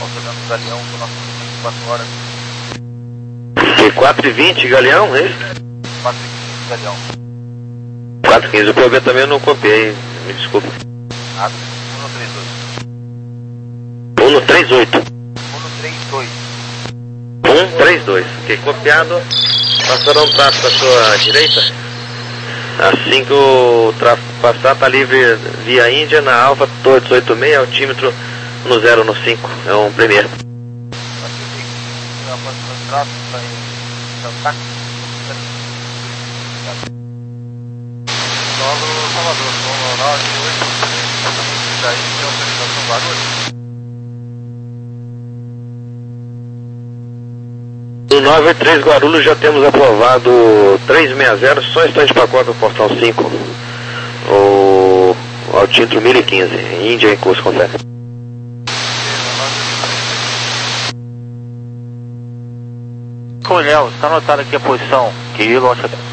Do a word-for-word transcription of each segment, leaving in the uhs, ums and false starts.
auxiliando o Galeão do nosso vinte e quatro horas. E quatro e vinte, Galeão, é isso? quatro e quinze, Galeão. quatro e quinze, o P O B também eu não copiei, me desculpa. Nada, um no três dois. um no três oito. um no três dois. um três dois, ok, copiado. Passarão um tráfego à sua direita. Assim que o tráfego passar, está livre via Índia, na Alfa, Torres oito seis, altímetro no zero no cinco, é um Premier. A próxima tráfego está em Santac. Solo Salvador, com nove oito três, daí tem autorização Guarulhos. No nove oito três Guarulhos já temos aprovado trezentos e sessenta, só está de pacote no portão cinco, o altímetro mil e quinze, Índia em curso, confere. Coronel, está anotado aqui a posição, Quirilo, acha que...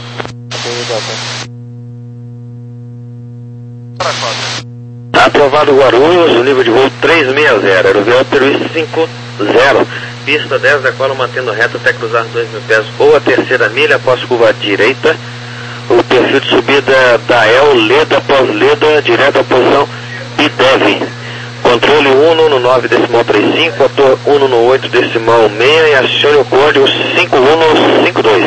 Aprovado Guarulhos, o nível de voo trezentos e sessenta, aerovião Peruí cinco zero, pista dez da qual mantendo reto até cruzar dois mil pés ou a terceira milha após curva à direita, o perfil de subida da El, Leda após Leda, direto à posição I D E V, controle um no nove decimal trinta e cinco, ator um no oito decimal seis e acione o código cinco um cinco dois.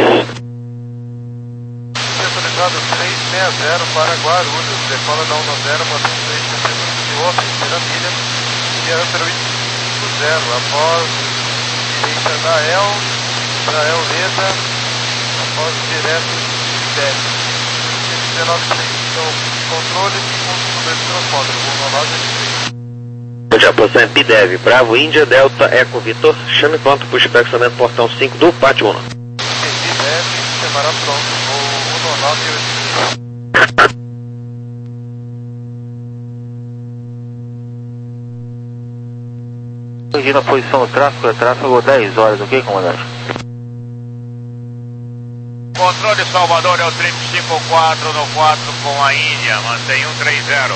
Autorizado trezentos e sessenta para Guarulhos, decola da um zero, mantém três centímetros de off, terceira milha, via Peruí cinco zero, após direita da El, da El Leda, após direto de dez. dezenove três, então, controle e ponto dois transponder, um nove três. Onde a posição é B D E V, Bravo, Índia, Delta, Eco, Vitor, chame pronto, puxa para experimento portão cinco do Pátio Uno. B D E V, semana pronto, voo um nove oito. Corrigindo a posição do tráfego, é tráfego dez horas, ok, comandante? Controle Salvador, é o trip cinco quatro no quatro com a Índia, mantém um três zero.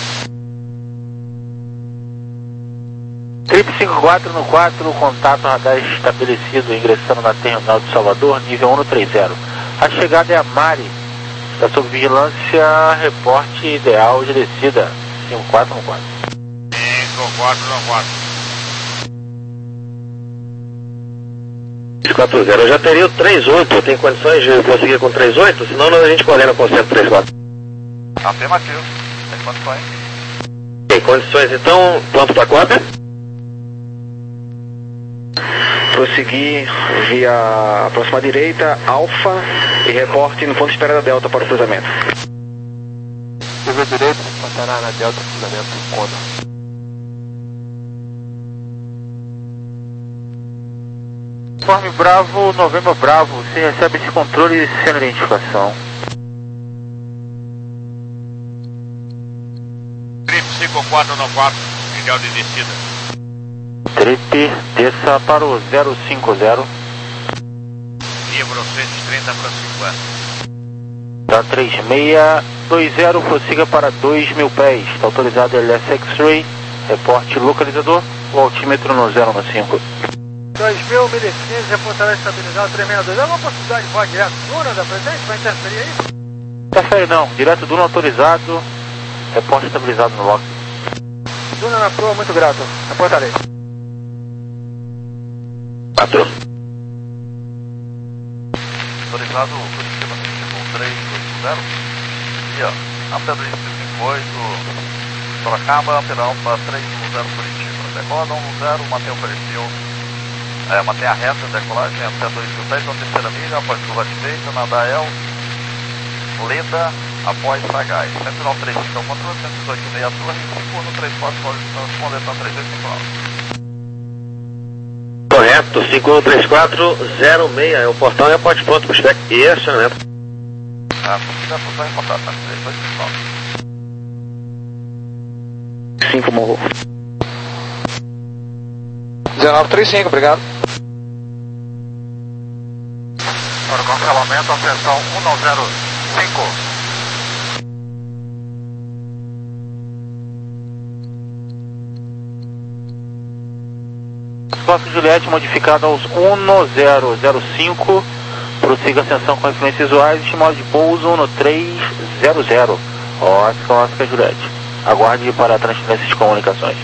Trip cinco quatro no quatro, contato radar estabelecido, ingressando na terminal de Salvador, nível um no trinta. A chegada é a Mari, está sob vigilância, reporte ideal de descida, cinco quatro no quatro. cinco quatro no quatro. quatro zero, eu já teria o três oito, tem condições de conseguir com três oito? Senão a gente coordena com o cento e trinta e quatro. Afirmativo, tem condições. Tem condições, então, pronto para cópia? Prosseguir via a próxima direita, Alfa, e reporte no ponto de espera da Delta para o cruzamento. Via direita, passará na Delta, cruzamento, conta. Informe Bravo, Novembro Bravo, você recebe esse controle sem identificação. Trip cinco quatro no quatro, ideal de descida. Trip, desça para o zero cinco zero. Livro cento e trinta para cinquenta. Tá três seis dois zero, prossiga para dois mil pés. Está autorizado L S X-Ray, reporte localizador, o altímetro no zero no cinco. dois mil, mil e quinze, reportará estabilizado três seis dois. Há alguma possibilidade de voar direto Duna da presente? Vai interferir aí? Interfere não, direto Duna autorizado, reporte estabilizado no lock. Duna na proa, muito grato. Reportarei. quatro. Autorizado Curitiba três oito zero. E ó, Ampedro cinco oito, Sorocaba, Ampedão para três um zero Curitiba. Decola da um zero, mantém o perfil. É, mantém a reta de decolagem até dois mil pés, na terceira milha, após curva direita, na Dael, Leda, após Sagaz. cento e nove três cinco é o controle, cento e dezoito meia torre, cinco um três quatro, pode responder para três dois cinco nove. Correto, cinco um três quatro zero seis, é o portão e a ponte pronto para o spec e acionamento. A subida está em contato, três dois cinco nove. cinco morro. dezenove trinta e cinco, obrigado. Para o cancelamento, atenção um não zero cinco. Oscar Juliette modificado aos um zero zero cinco, prossiga ascensão com referências visuais, estimado de pouso um três zero zero. Oscar, Oscar Juliette. Aguarde para a transferência de comunicações.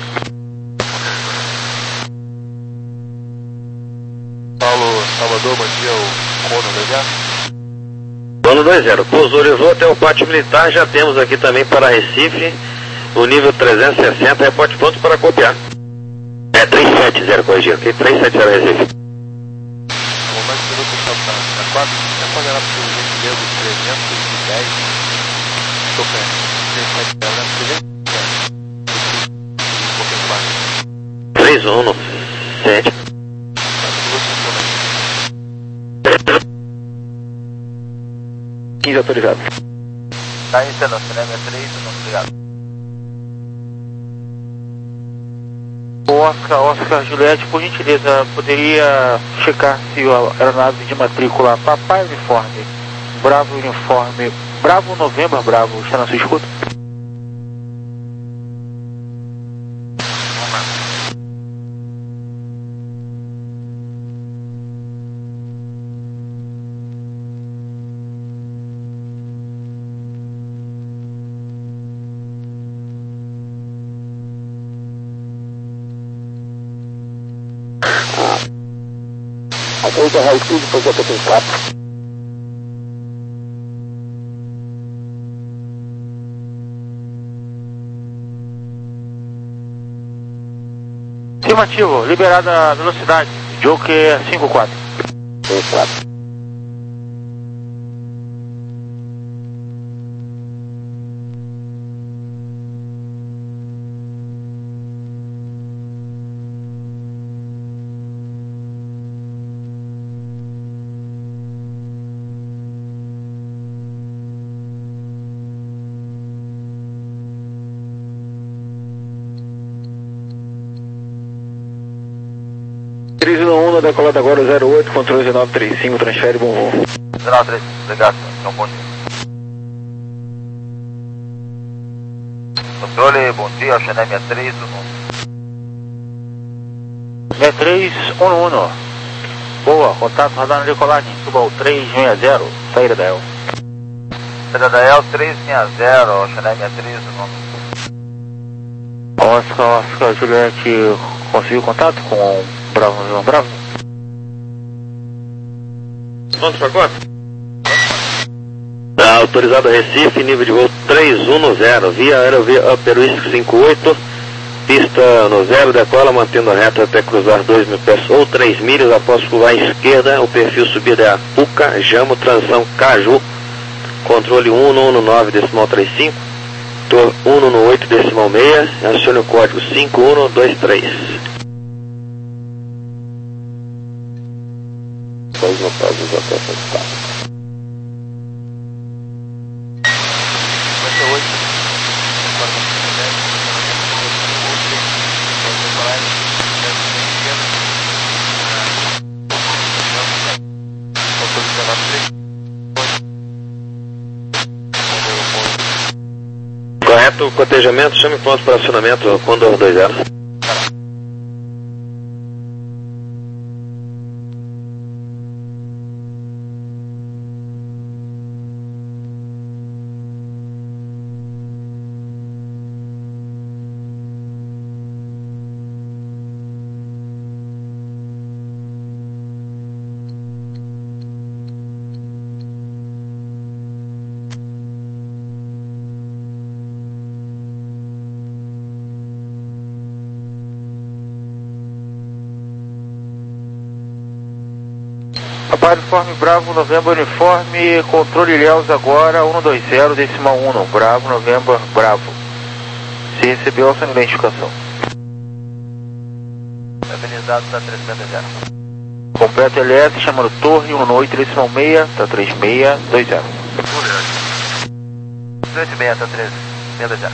Paulo, Salvador, bom dia, o Cono dois zero. Cono dois zero, pousou, levou até o pátio militar, já temos aqui também para Recife, o nível trezentos e sessenta, reporte pronto para copiar. É trezentos e setenta, corrigir, ok? trezentos e setenta Recife. O mais minuto está na quatro, é quando era para o gentileza trezentos e dez, estou trezentos e setenta, era trezentos e dez, um pouquinho mais. trezentos e sete. quinze autorizado. Está iniciando, cinema três, não, obrigado. Oscar, Oscar Juliette, por gentileza, poderia checar se a aeronave de matrícula Papai Uniforme, Bravo Uniforme, Bravo Novembro, Bravo, está na sua escuta? Aceita Raio Speed, depois eu tenho quatro. Afirmativo, liberada a velocidade, Joker cinco quatro. cinco quatro. três um um, decolado agora zero oito, controle zero nove três cinco, transfere, bom voo. zero nove três, obrigado, então bom dia. Controle, bom dia, Xené sessenta e três, sessenta e três um um. Boa, contato radar na decolagem, suba ao trezentos e sessenta, saída da El. saída da El trezentos e sessenta, Xené sessenta e três, Oscar, Oscar Juliette, conseguiu contato com o Bravo, João Bravo? Pronto para quatro? Tá autorizado a Recife, nível de voo trezentos e dez, via aerovia Upper Whisky cinquenta e oito, pista no zero, decola mantendo a reta até cruzar dois mil pés ou três milhas, após curvar à esquerda, o perfil subida é a Puca, Jamo, transição Caju, controle um um nove decimal trinta e cinco, torre um um oito decimal seis, acione o código cinco um dois três. Dois no caso, já está afetado. Correto, cotejamento, chame ponto para acionamento, Condor dois zero. Papai Uniforme Bravo Novembro Uniforme, controle Ilhéus agora um dois zero decimal um, Bravo Novembro Bravo. Se recebeu a sua identificação. Organizado da trezentos e sessenta. Completo L S, chamando Torre um oito decimal seis, tá três seis dois zero. trezentos e sessenta, tá treze, seis zero.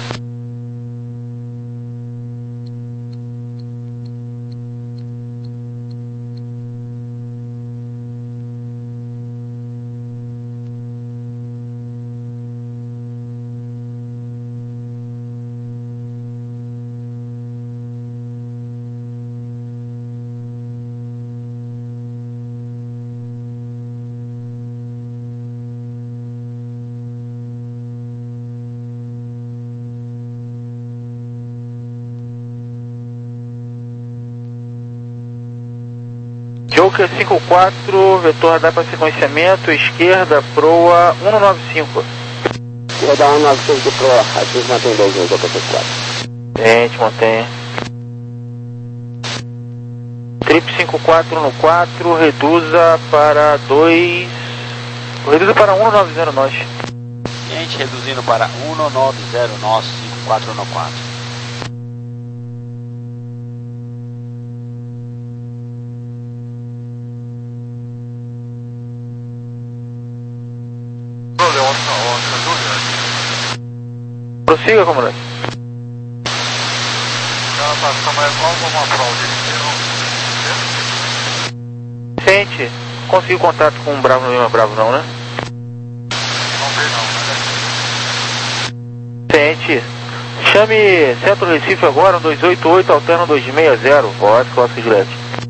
Joker cinco quatro, vetor radar para sequenciamento, esquerda, proa cento e noventa e cinco. Rodar cento e noventa e cinco de proa, a gente mantém dois no Joker cinco quatro. É, a gente mantém. Trip cinco quatro no quatro, reduza para dois. Reduza para cento e noventa nós. Gente, reduzindo para cento e noventa nós, cinco quatro no quatro. Prossiga, comandante. Ela tá ficando mais nova ou uma fraude? Sente, conseguiu contato com um Bravo, não é Bravo não, né? Não sei não, né? Sente. Chame Centro Recife agora, dois oito oito, alterna dois seis zero, voz, Oscar Juliette.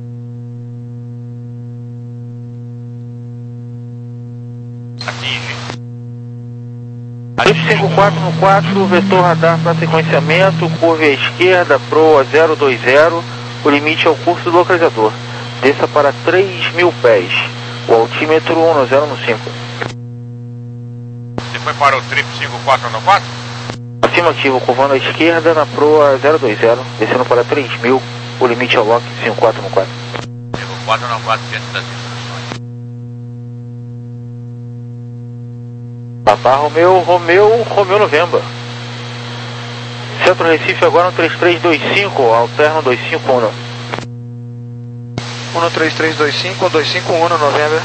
Atinge. Trip cinco quatro no quatro, vetor radar para sequenciamento, curva à esquerda, proa zero dois zero, o limite é o curso do localizador. Desça para três mil pés, o altímetro cento no cinco. Você foi para o Trip cinco quatro no quatro? Afirmativo, curvando à esquerda na proa zero dois zero, descendo para três mil, o limite é o lock cinco quatro no quatro. cinco quatro no quatro, diante das instruções. Papá Romeu, Romeu, Romeu November. Centro Recife agora no três três dois cinco, alterno dois cinco um. um três três dois cinco, dois cinco um no November.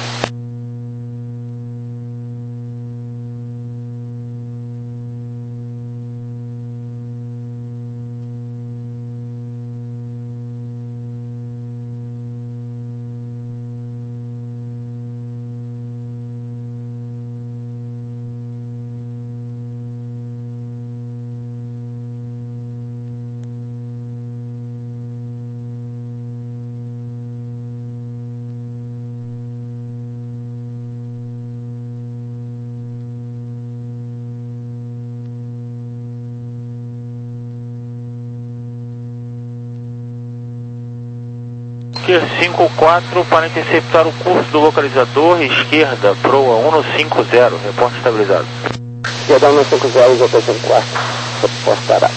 cinco quatro para interceptar o curso do localizador, esquerda, proa cento e cinquenta, reporte estabilizado. Rodar cento e cinquenta, Joker cinco quatro, reporte parado.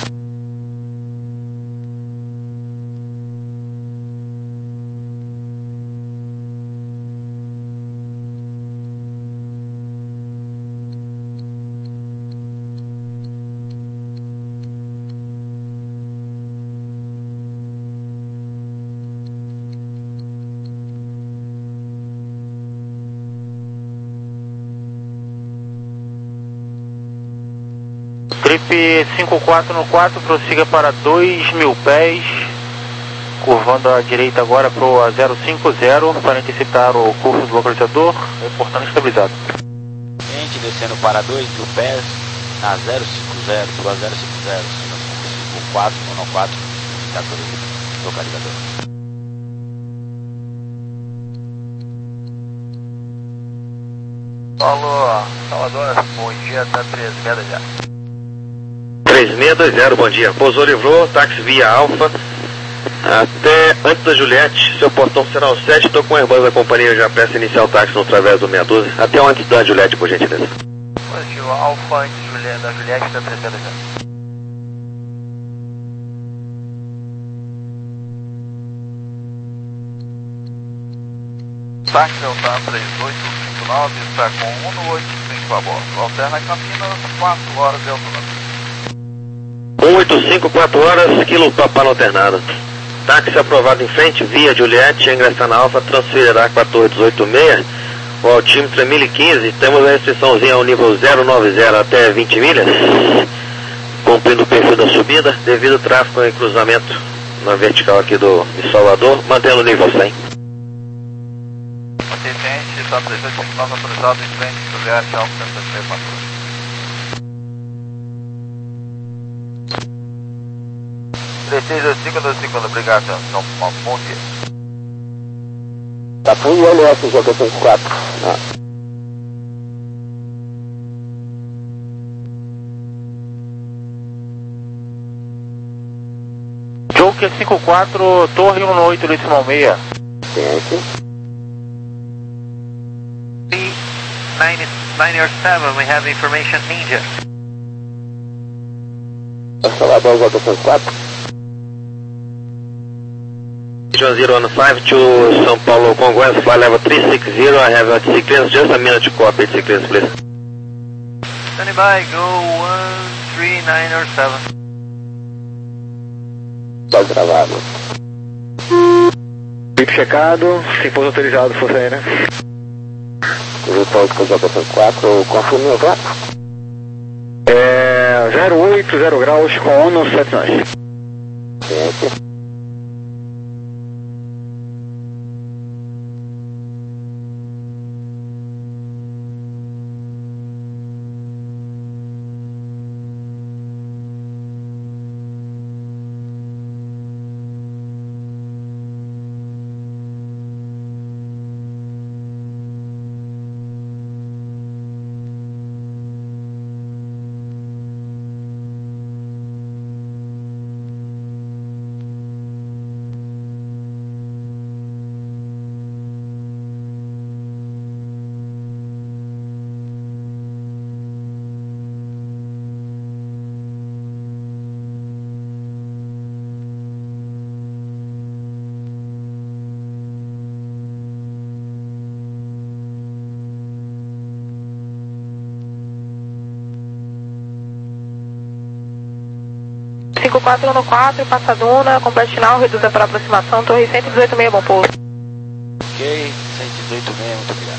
Trip cinco quatro no quatro, prossiga para dois mil pés, curvando à direita agora proa zero cinco zero para interceptar o curso do localizador, reportando estabilizado. Gente, descendo para dois mil pés, na zero cinco zero, proa zero cinco zero, cinco quatro no quatro, indicador localizador. Alô, Salvador, bom dia, tá três meia já. três seis dois zero, bom dia. Pousou, livrou, táxi via Alfa. Até antes da Juliette, seu portão será o sete, estou com o Airbus da companhia, já peço iniciar o táxi no através do seis doze. Até antes da Juliette, por gentileza. Positivo, Alfa antes Juliette, da Juliette, tá três meia já. Táxi Delta três oito cinco nove, está com cento e oitenta e cinco a bordo. Alterna Campinas, quatro horas de autonomia. cento e oitenta e cinco, quatro horas, quilo Papa no alternado. Táxi aprovado em frente, via Juliette, ingressar na Alfa, transferirá para a torre dezoito seis, o altímetro é mil e quinze, temos a restriçãozinha ao nível zero noventa até vinte milhas, cumprindo o perfil da subida, devido ao tráfego em cruzamento na vertical aqui do de Salvador, mantendo o nível cem. Atendente, está três oito cinco nove autorizado em frente, Juliette, Alfa cento e seis quatro. três seis dois cinco dois cinco, obrigado, então, bom dia. Tá com I L S, Joker cinco quatro. Ah. Joker cinco quatro, torre cento e oito decimal seis. Ciente. nine or seven, we have information India. Salvador, volta cento e quatro. zero one five to São Paulo, Congonhas, fly level three six zero, I have a sequence, just a minute to copy sequence, please. Standing by, go one three nine or seven. Tá gravado. Bip checado, sem pouso autorizado, Força Aérea. Repouso com J cento e quatro, confirme o jato. É zero oito, zero graus com ONU sete nove. Ciente. cinco quatro um quatro, Passaduna, completinal, reduza para aproximação, torre cento e dezoito meio, bom pouso. Ok, cento e dezoito meio, muito obrigado.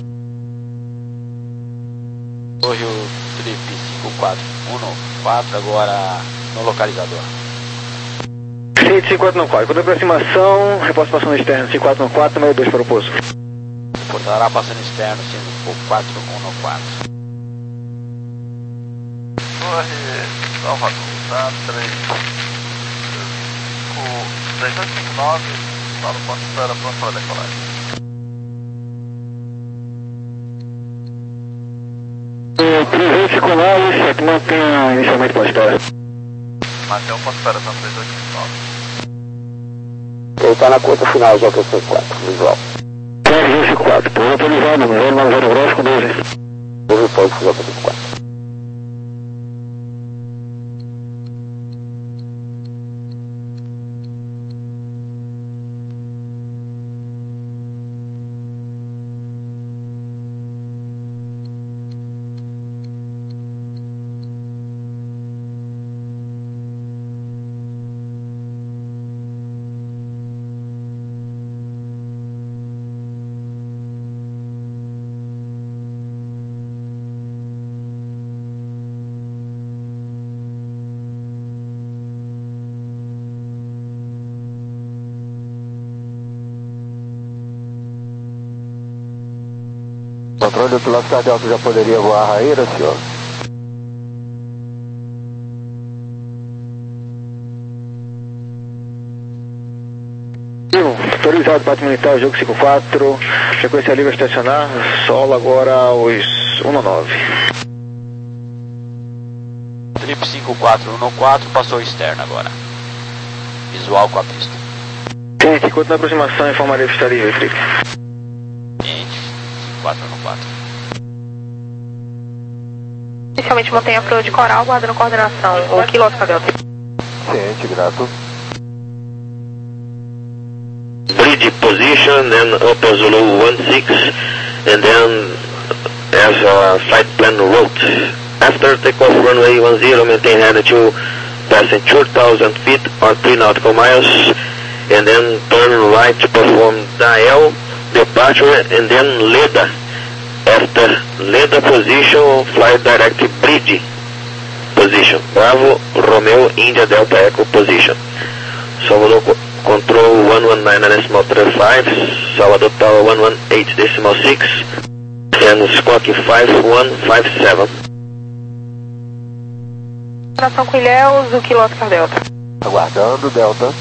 Torre o trip cinco quatro um quatro, agora no localizador. Cente cinco quatro um quatro, quando aproximação, reposto passando externo, cinco quatro um quatro, número dois para o pouso. Portará passando externo, cinco quatro um quatro. Torre Salvador, tá? três dois cinco nove, está no ponto de espera, pronto para decolagem. três cinco nove, aqui mantém inicialmente para espera. Mantém o ponto de espera, são três dois cinco nove. Ele está na conta final, J cento e quatro, visual. três dois cinco quatro, por autorizado, zero nove zero graus com doze. O repouso com J cento e quatro. Controle do piloto cardial, já poderia voar a Raíra, senhor? Autorizado, parte militar, jogo cinco quatro, frequência livre a estacionar, solo agora os um nove. Trip cinco quatro um quatro, passou externo agora. Visual com a pista. Gente, enquanto na aproximação, informarei que está livre, Trip. Gente, cinco quatro um quatro. Inicialmente mantenha a proa de coral, guardando coordenação. O Kilo Oscar Delta. Ciente, grato. Bridge position, then upper Zulu one six, and then as a flight plan route. After takeoff runway one zero, maintain heading to passing two thousand feet or three nautical miles, and then turn right to perform dial departure, and then Leda. After Leda position, fly direct bridge position. Bravo, Romeo, India, Delta Echo position. Salvador Control one one nine decimal three five, Salvador Tower one one eight decimal six, and Squawk five one five seven. Coordenação com Ilhéus, o Kilo Oscar Delta. Aguardando, Delta.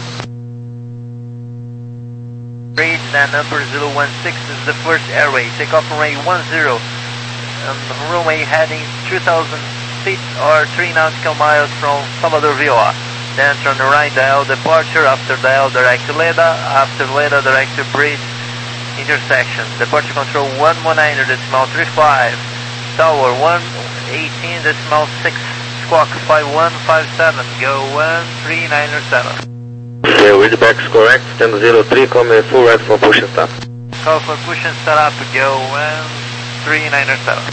Bridge and number zero one six is the first airway. Take off runway one zero. Um, runway heading two thousand feet or three nautical miles from Salvador V O A. then turn right dial departure, after dial direct to Leda, after Leda direct to bridge intersection. Departure control one one nine decimal three five, tower one eighteen decimal six, squawk five one five seven, go one three nine seven. Okay, readback is correct, ten zero three, come in full right for push and stop. Call for push and start up, go one three nine seven.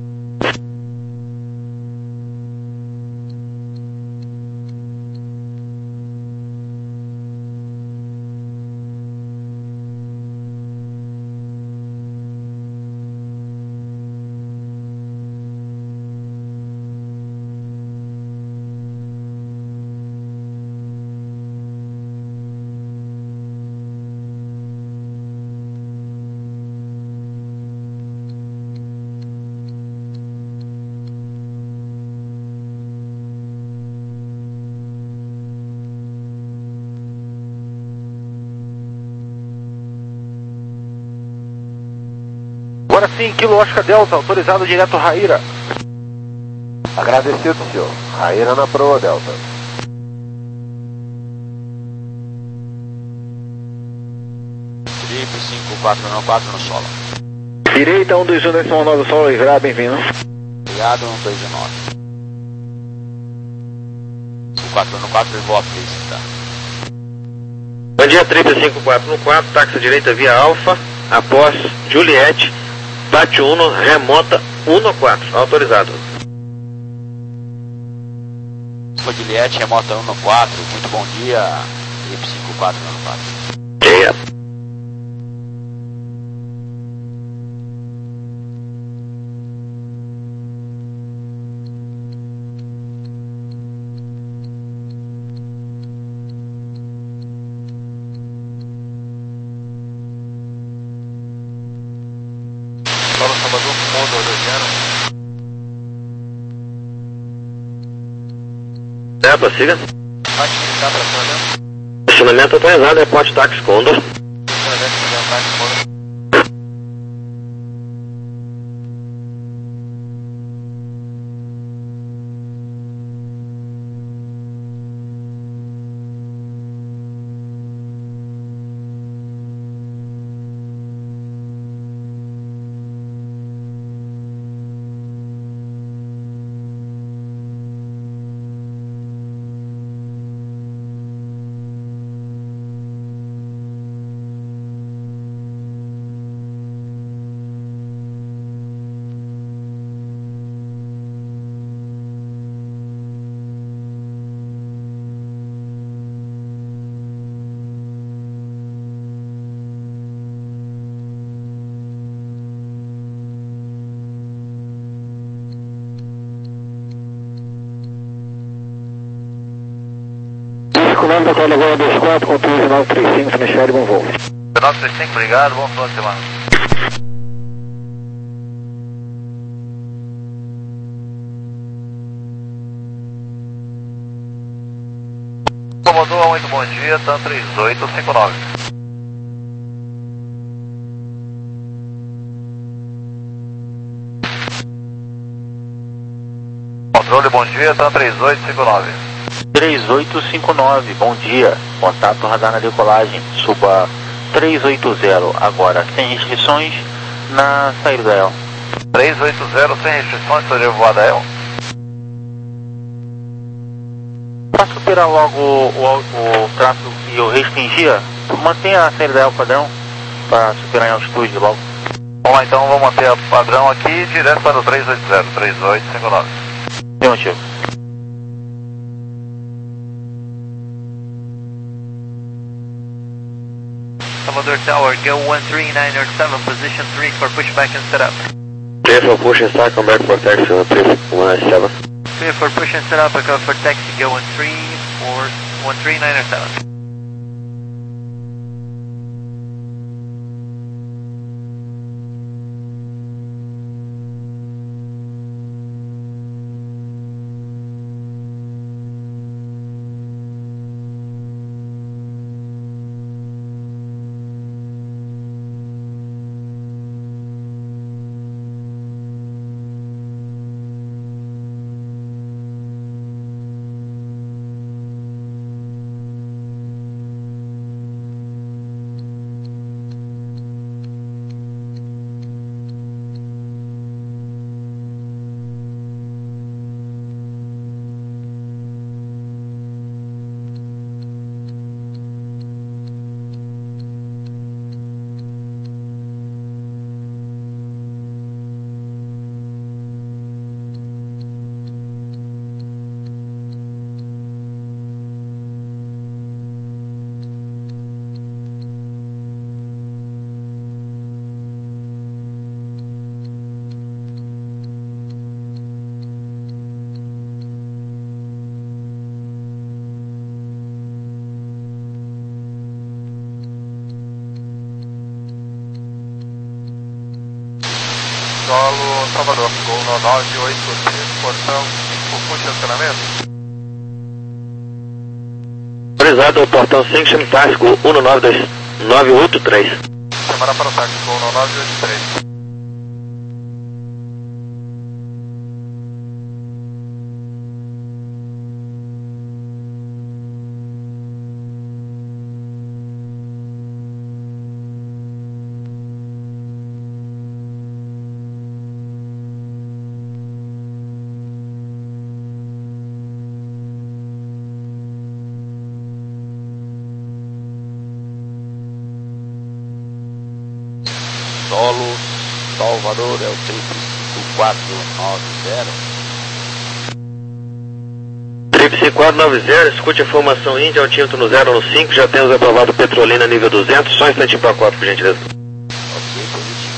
Agora sim, Kilo Oscar Delta, autorizado direto Raíra. Agradecido, senhor. Raíra na proa, Delta. Trip cinco quatro nove quatro no solo. Direita um dois um decimal nove solo, livrar, bem-vindo. Obrigado, um dois nove. cinco quatro nove quatro, levou a pista. Bom dia, Trip cinco quatro nove quatro, táxi direita via Alfa, após Juliette, bate um, remota um quatro, autorizado. Alfa Juliette, remota um quatro, muito bom dia, Trip cinco quatro nove quatro. Yeah. Paulo Salvador, Mondo Odoviano. É, prossiga. Táxi militar para Fernando. Estacionamento autorizado, reporte táxi Condor. Estacionamento militar táxi Condor. Comando da Cola Lagoa dois quatro, controle nove três cinco, Semesfério, bom voo. nove três cinco, obrigado, bom final de semana. Comodoro, muito bom dia, TAM três oito cinco nove. Controle, bom dia, TAM três oito cinco nove. três oito cinco nove, bom dia. Contato radar na decolagem, suba três oito zero, agora sem restrições na saída da E L. três oito zero sem restrições, seria voada E L. Para superar logo o, o, o tráfego que eu restringia, mantenha a saída da E L padrão para superar em altitude logo. Vamos lá, então vamos manter a padrão aqui direto para o três oito zero, três oito cinco nove. Tem motivo. Salvador Tower, go one three nine seven, position three for pushback and setup. Clear for push and start, come back for taxi on three one nine seven. Clear for push and setup, I go for taxi, go one three four one three nine seven. Solo Salvador, Gol nove oito três, portão cinco, puxa acionamento. Autorizado o portão cinco, chame táxico um nove dois nove oito três. Chamará para o táxi, Gol nove oito três. Solo Salvador, é o triplo cinco quatro nove zero. Triplo cinco quatro nove zero, escute a formação Índia, altímetro no zero no cinco, já temos aprovado Petrolina nível duzentos, só um instantinho para quatro, por gentileza. Ok, positivo.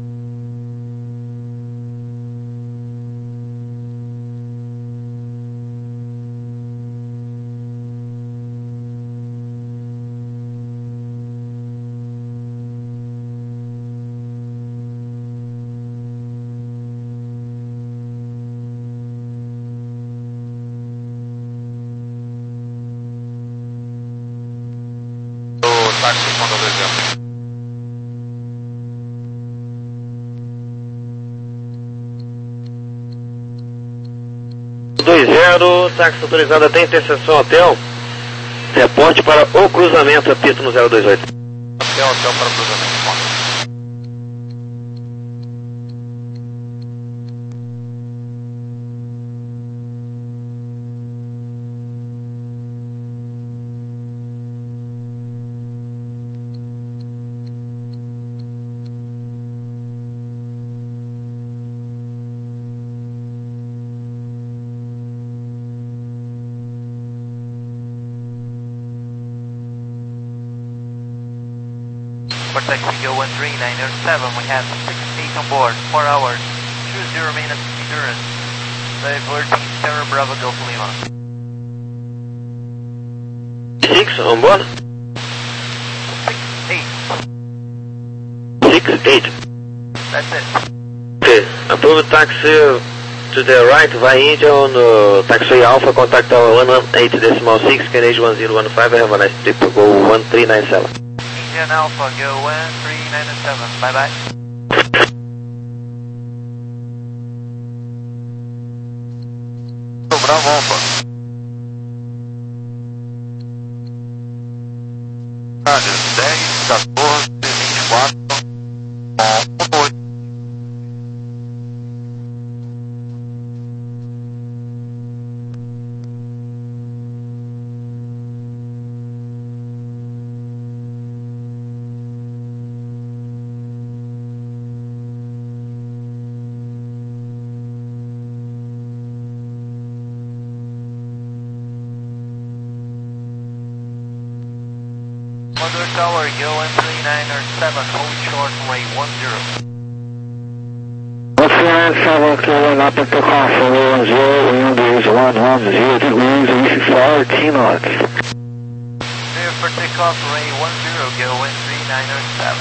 Táxi Honda dois zero. dois zero, táxi autorizado até interseção hotel. Reporte para o cruzamento, a pista no zero dois oito. Hotel, hotel para cruzamento, Honda. For taxi go one three nine zero seven, we have six eight on board, four hours, two zero minutes endurance, diverting Sierra Bravo Golf Lima. six on board? six eight. six eight. That's it. Okay, approved taxi to the right via India on uh, taxiway Alpha, contact tower one one eight decimal six, Canadian one zero one five, have a nice trip, go one three nine seven. Indian Alpha, go one three nine seven, bye bye. Bravo Alpha. Rádio dez, quatorze, vinte e quatro, oito. Mother Tower, go one three nine seven, hold short, way one zero. one three nine seven, clear up at the console, one zero, wind is one one zero degrees, east fourteen knots. Clear for takeoff, ray one zero, go one three nine seven.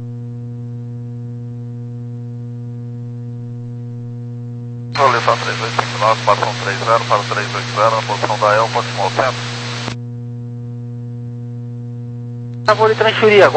Lista três oito cinco nove, passam três zero para três oito zero, na posição da Elfa, decimal centro. Ah, vou lhe transferir agora.